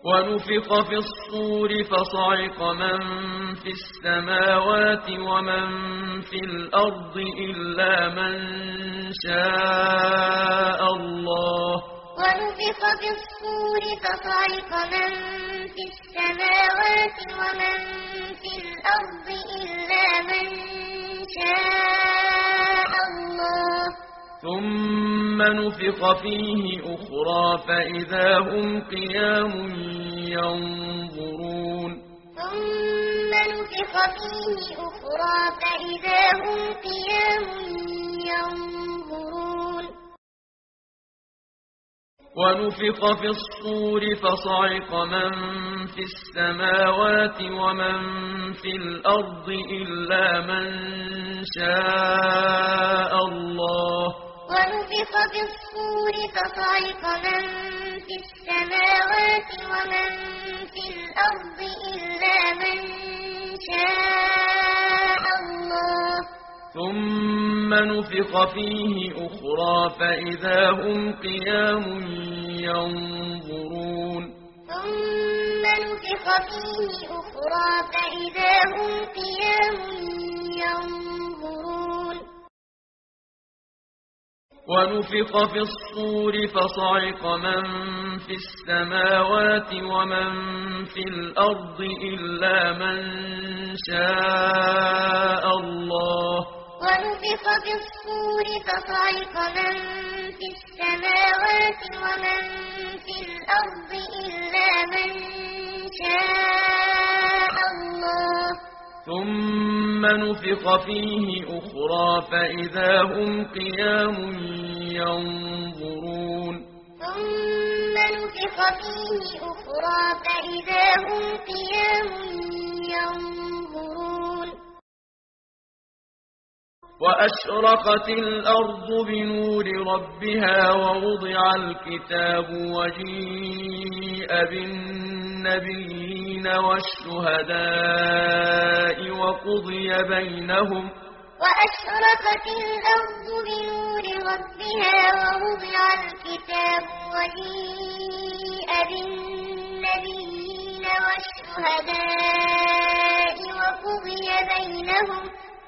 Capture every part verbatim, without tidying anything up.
ونفخ في الصور فصعق من في السماوات ومن في الأرض إلا من شاء الله. ونفخ في الصور فصعق من في السماوات ومن في الأرض إلا من شاء الله. ثم نفخ فيه أخرى فإذا هم قيام ينظرون. ثم نفخ فيه أخرى فإذا هم قيام ينظرون. ونفخ في الصور فصعق من في السماوات ومن في الأرض إلا من شاء الله. ونفخ في الصور فصعق من في السماوات ومن في الأرض إلا من شاء الله. ثم نفخ فيه أخرى فإذا هم قيام ينظرون. ثم نفخ فيه أخرى فإذا هم قيام ينظرون. ونفخ في الصور فصعق من في السماوات ومن في الأرض إلا من شاء الله. ونفخ في الصور فصعق من في السماوات ومن في الأرض إلا من شاء الله. ثم نفخ فيه أخرى فإذا هم قيام ينظرون. ثم نفخ فيه أخرى فإذا هم قيام ينظرون. وأشرقت الأرض بنور ربها ووضع الكتاب وجيء بالنبيين والشهداء وقضي بينهم. وأشرقت الأرض بنور ربها ووضع الكتاب وجيء بالنبيين والشهداء وقضي بينهم.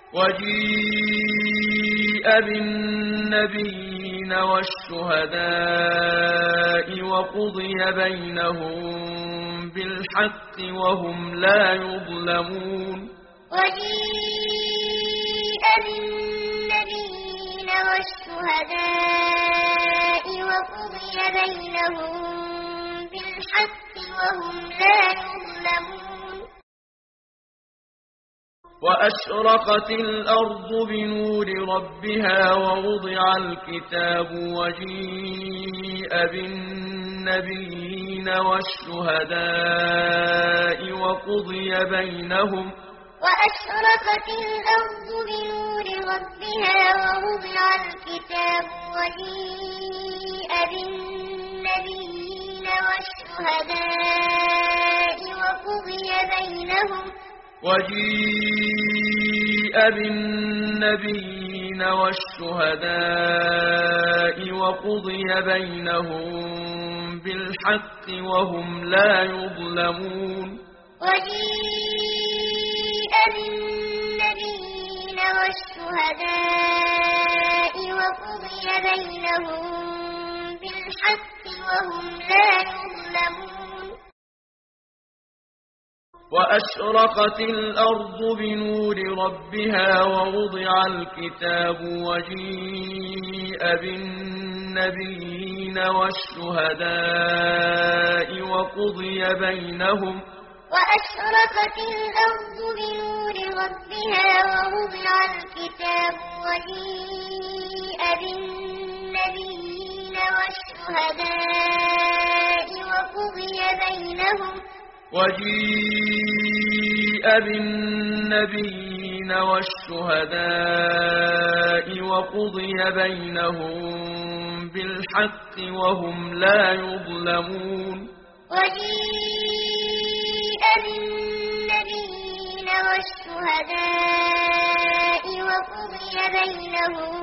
وجيء بالنبيين والشهداء وقضي بينهم بالحق وهم لا يظلمون. وجيء بالنبيين والشهداء وقضي بينهم بالحق وهم لا يظلمون. وأشرقت الأرض بنور ربها ووضع الكتاب وجيء بالنبيين والشهداء وقضي بينهم. وأشرقت الأرض بنور ربها ووضع الكتاب وجيء بالنبيين والشهداء وقضي بينهم. وجيء بالنبيين والشهداء وقضي بينهم بالحق وهم لا يظلمون. وجيء بالنبيين والشهداء وقضي بينهم بالحق وهم لا يظلمون. وأشرقت الأرض بنور ربها ووضع الكتاب وجيء بالنبيين والشهداء وقضي بينهم. وأشرقت الأرض بنور ربها ووضع الكتاب وجيء بالنبيين والشهداء وقضي بينهم. وجيء بالنبيين والشهداء وقضي بينهم بالحق وهم لا يظلمون. وجيء بالنبيين والشهداء وقضي بينهم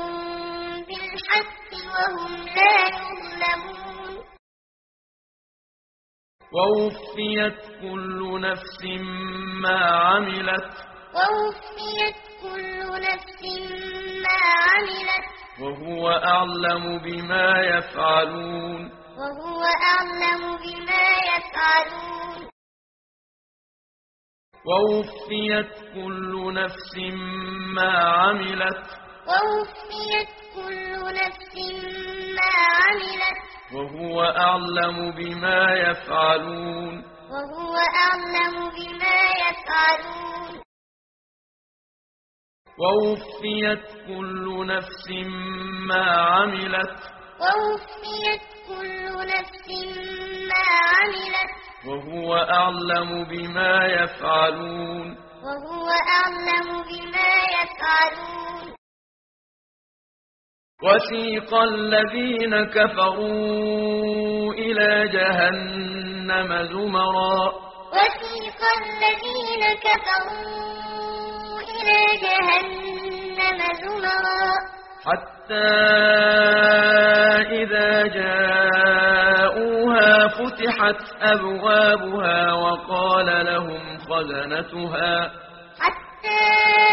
بالحق وهم لا يظلمون. ووفيت كل نفس ما عملت ووفيت كل نفس ما عملت وهو أعلم بما يفعلون وهو أعلم بما يفعلون ووفيت كل نفس ما عملت ووفيت كل نفس ما عملت وهو أعلم بما يفعلون وهو أعلم بما يفعلون ووفيت كل نفس ما عملت ووفيت كل نفس ما عملت وهو أعلم بما يفعلون وهو أعلم بما يفعلون وسيق الذين كفروا إلى جهنم زمرا وسيق الذين كفروا إلى جهنم زمرا حتى إذا جاءوها فتحت أبوابها وقال لهم خزنتها حتى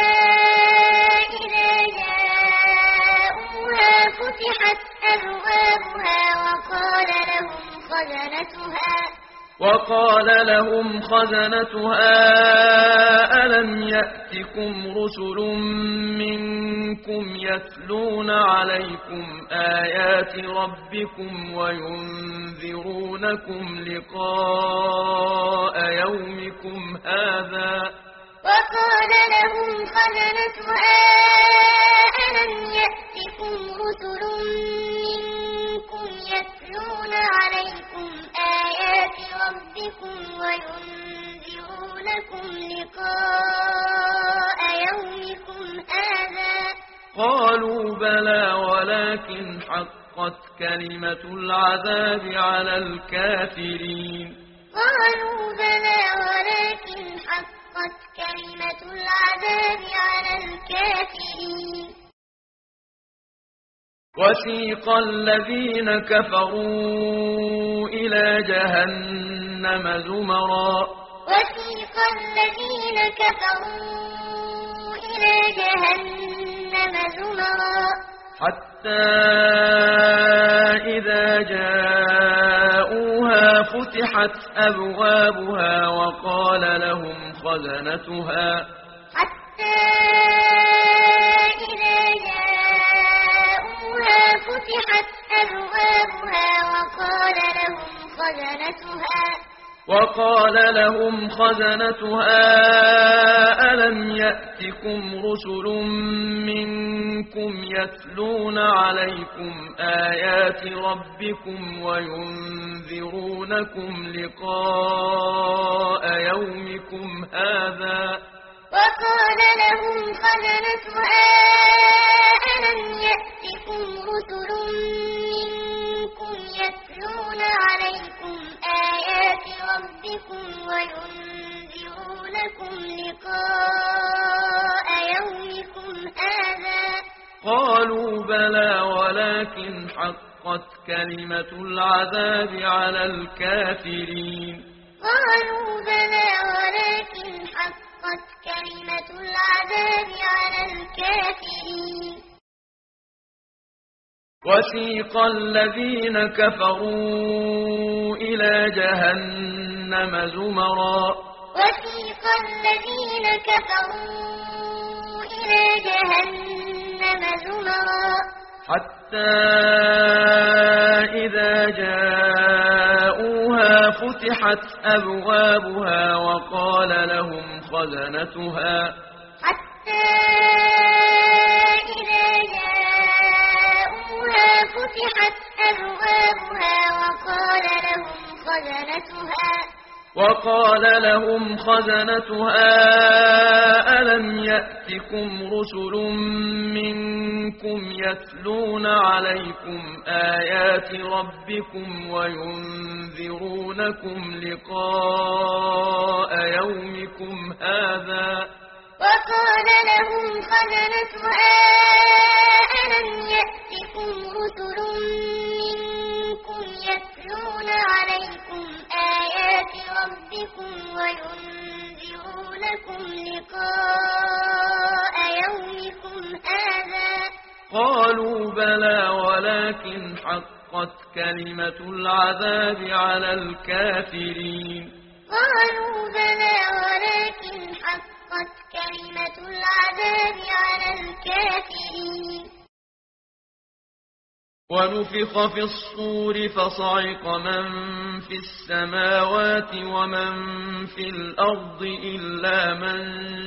إذا جاءوها فتحت أبوابها وقال لهم خزنتها وقال لهم خزنتها ألم يأتكم رسل منكم يتلون عليكم آيات ربكم وينذرونكم لقاء يومكم هذا وقال لهم خزنتها ألم يأتكم رسل منكم يتلون عليكم آيات ربكم وينذرونكم لقاء يومكم هذا قالوا بلى ولكن حقت كلمة العذاب على الكافرين قالوا بلى ولكن حقت كلمة العذاب على الكافرين وسيق الذين كفروا إلى جهنم زمرا وسيق الذين كفروا إلى جهنم زمرا حتى إذا جاءوها فتحت أبوابها وقال لهم خزنتها حتى إذا جاءوها فتحت أبوابها وقال لهم خزنتها وقال لهم خزنتها ألم يأتكم رسل منكم يتلون عليكم آيات ربكم وينذرونكم لقاء يومكم هذا وقال لهم خزنتها ألم يأتكم رسل منكم يتلون عليكم آيات ربكم وينذرونكم لقاء يومكم هذا قالوا بلى ولكن حقت كلمة العذاب على الكافرين قالوا بلى ولكن حقت كلمة العذاب على الكافرين وسيق الذين كفروا إلى جهنم زمرا وسيق الذين كفروا إلى جهنم زمرا حتى إذا جاءوها فتحت أبوابها وقال لهم خزنتها حتى إذا جاءوها فتحت أبوابها وقال لهم خزنتها وقال لهم خزنتها ألم يأتكم رسل منكم يتلون عليكم آيات ربكم وينذرونكم لقاء يومكم هذا وقال لهم خزنتها ألم يأتكم رسل منكم يتلون عليكم آيات ربكم وينذرونكم لقاء يومكم هذا قالوا بلى ولكن حقت كلمة العذاب على الكافرين قالوا بلى ولكن حقت كلمة العذاب على الكافرين ونفخ في الصور فصعق من في السماوات ومن في الأرض إلا من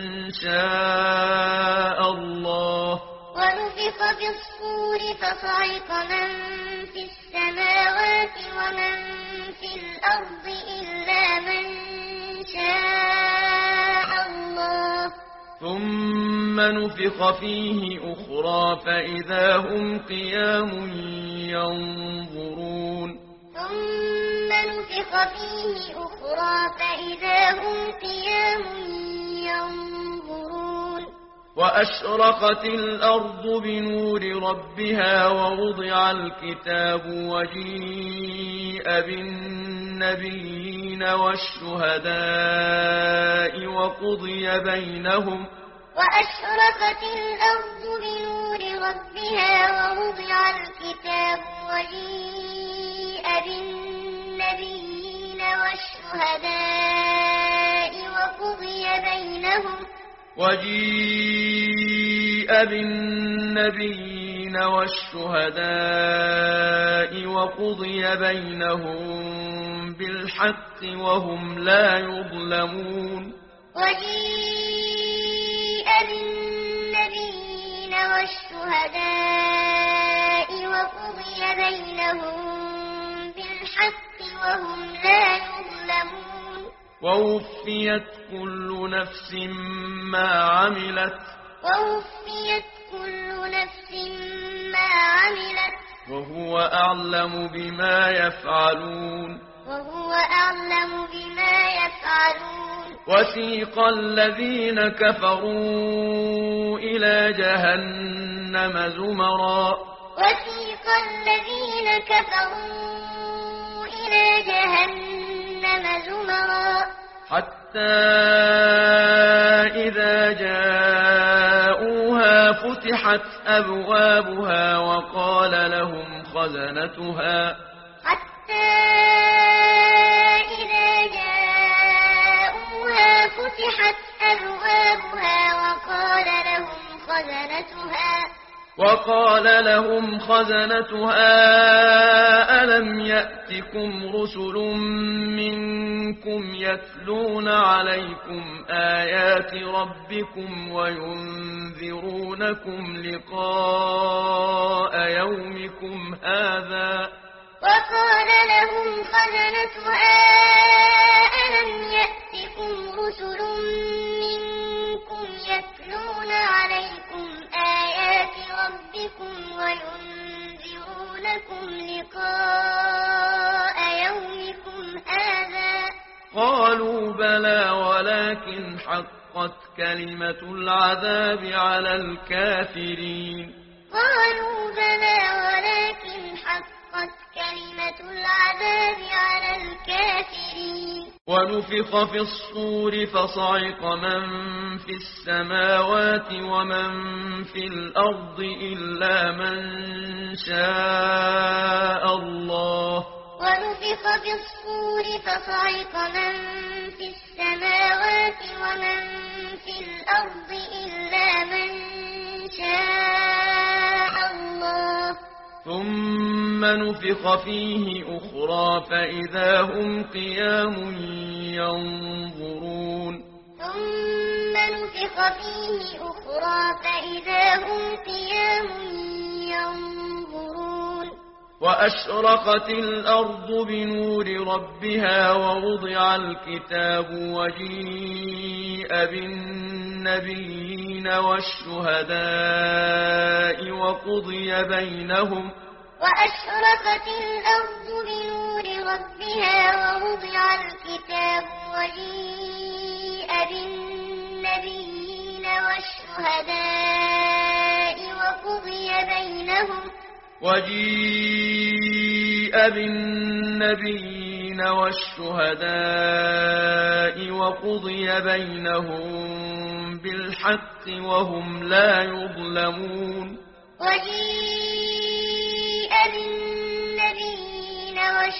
شاء الله ونفخ في الصور فصعق من في السماوات ومن في الأرض إلا من شاء الله ثم نفخ فيه أخرى فإذا هم قيام ينظرون ثم نفخ فيه أخرى فإذا هم قيام ينظرون وأشرقت الأرض بنور ربها ووضع الكتاب وجيء بالنبيين والشهداء وقضي بينهم وأشرقت الأرض بنور ربها ووضع الكتاب وجيء بالنبيين والشهداء وقضي بينهم وجيء بالنبيين والشهداء وقضي بينهم بالحق وهم لا يظلمون وجيء بالنبيين والشهداء وقضي بينهم بالحق وهم لا يظلمون ووفيت كل نفس ما عملت ووفيت كل نفس ما عملت وهو أعلم بما يفعلون وهو أعلم بما يفعلون وسيق الذين كفروا إلى جهنم زمرا وسيق الذين كفروا إلى جهنم زمرا حتى إذا جاءوها فتحت أبوابها وقال لهم خزنتها حتى إذا جاءوها فتحت أبوابها وقال لهم خزنتها وقال لهم خزنتها ألم يأتكم رسل منكم يتلون عليكم آيات ربكم وينذرونكم لقاء يومكم هذا وقال لهم خزنتها ألم يأتكم رسل منكم يتلون عليكم آيات ربكم وينذرونكم لقاء يومكم هذا قالوا بلى ولكن حقت كلمة العذاب على الكافرين قالوا بلى ولكن حقت كلمة العذاب على الكافرين ونفخ في الصور فصعق من في السماوات ومن في الأرض إلا من شاء الله ونفخ في الصور فصعق من في السماوات ومن في الأرض إلا من شاء الله ثم نفخ فيه أخرى فإذا هم قيام ينظرون ثم نفخ فيه أخرى فإذا هم قيام ينظرون وأشرقت الأرض بنور ربها ووضع الكتاب وجيء بالنبيين والشهداء وقضي بينهم وأشرقت الأرض بنور ربها ووضع الكتاب وجيء بالنبيين والشهداء وقضي بينهم وجيء بالنبيين والشهداء وقضي بينهم بالحق وهم لا يظلمون وجيء بالنبيين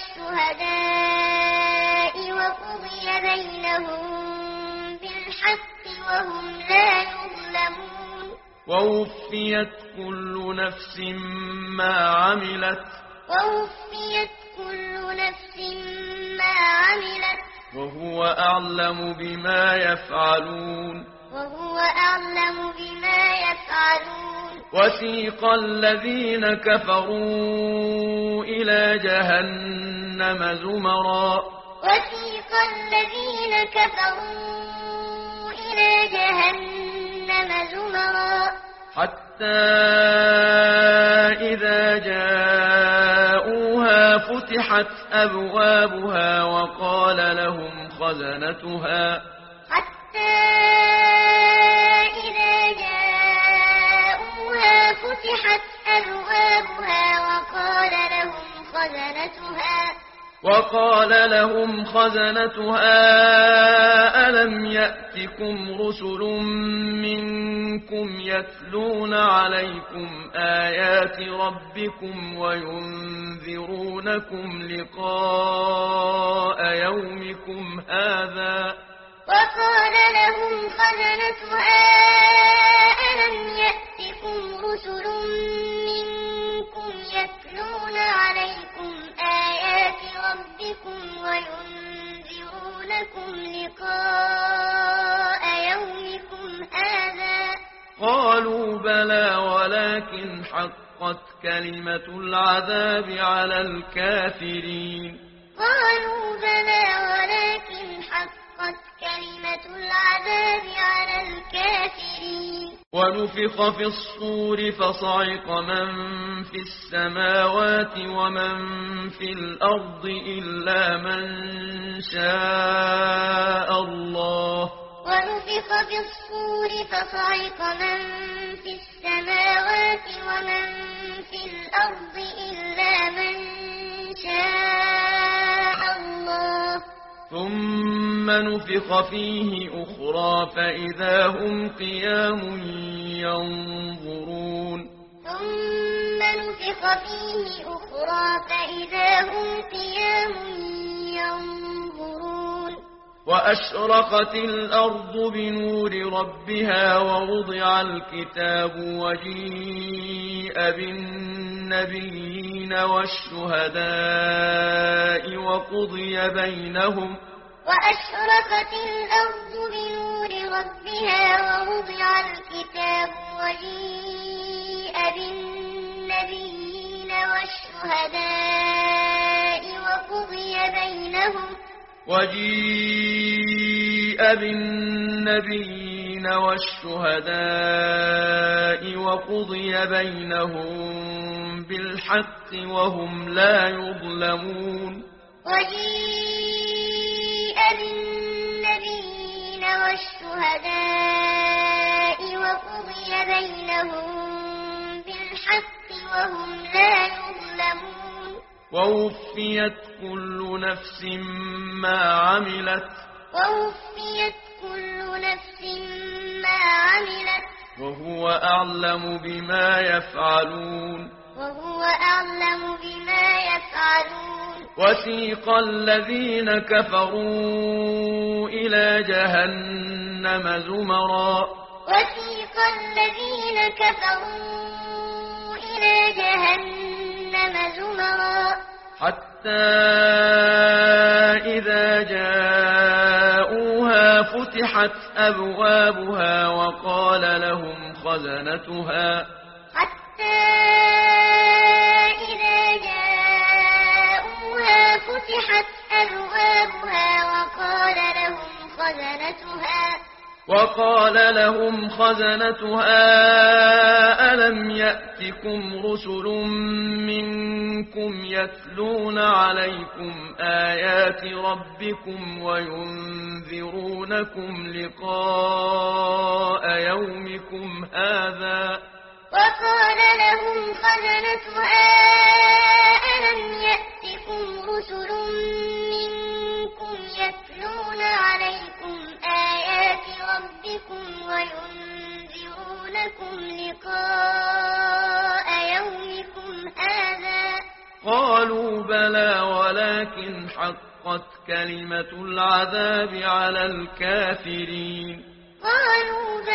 والشهداء وقضي بينهم بالحق وهم لا يظلمون ووفيت كل نفس ما عملت ووفيت كل نفس ما عملت وهو أعلم بما يفعلون وهو أعلم بما يفعلون وسيق الذين كفروا إلى جهنم زمرا وسيق الذين كفروا إلى جهنم زمرا حتى إذا جاءوها فتحت أبوابها وقال لهم خزنتها حتى إذا جاءوها فتحت أبوابها وقال لهم خزنتها وقال لهم خزنتها ألم يأتكم رسل منكم يتلون عليكم آيات ربكم وينذرونكم لقاء يومكم هذا وقال لهم خزنتها ألم يأتكم رسل منكم يتلون عليكم آيات ربكم وينذرونكم لقاء يومكم هذا قالوا بلى ولكن حقت كلمة العذاب على الكافرين قالوا بلى ولكن حقت كلمة العذاب على الكافرين ونفخ في الصور فصعق من في السماوات ومن في الأرض إلا من شاء الله ونفخ في الصور فصعق من في السماوات ومن في الأرض إلا من شاء الله ثم نفخ فيه أخرى فإذا هم قيام ينظرون ثم نفخ فيه أخرى فإذا هم قيام ينظرون وأشرقت الأرض بنور ربها ووضع الكتاب وجيء بالنبيين والشهداء وقضي بينهم وأشرقت الأرض بنور ربها ووضع الكتاب وجيء بالنبيين والشهداء وقضي بينهم وجيء بالنبيين والشهداء وقضي بينهم بالحق وهم لا يظلمون وجيء بالنبيين والشهداء وقضي بينهم بالحق وهم لا يظلمون ووفيت كل نفس ما عملت ووفيت كل نفس ما عملت وهو أعلم بما يفعلون وهو أعلم بما يفعلون وسيق الذين كفروا إلى جهنم زمرا وسيق الذين كفروا إلى جهنم زمرا حتى إذا جاءوها فتحت أبوابها وقال لهم خزنتها حتى إذا جاءوها فتحت أبوابها وقال لهم خزنتها وقال لهم خزنتها ألم يأتكم رسل منكم يتلون عليكم آيات ربكم وينذرونكم لقاء يومكم هذا وقال لهم خزنتها ألم يأتكم رسل منكم يتلون عليكم لقاء يومكم هذا قالوا بلى ولكن حقت كلمة العذاب على الكافرين قالوا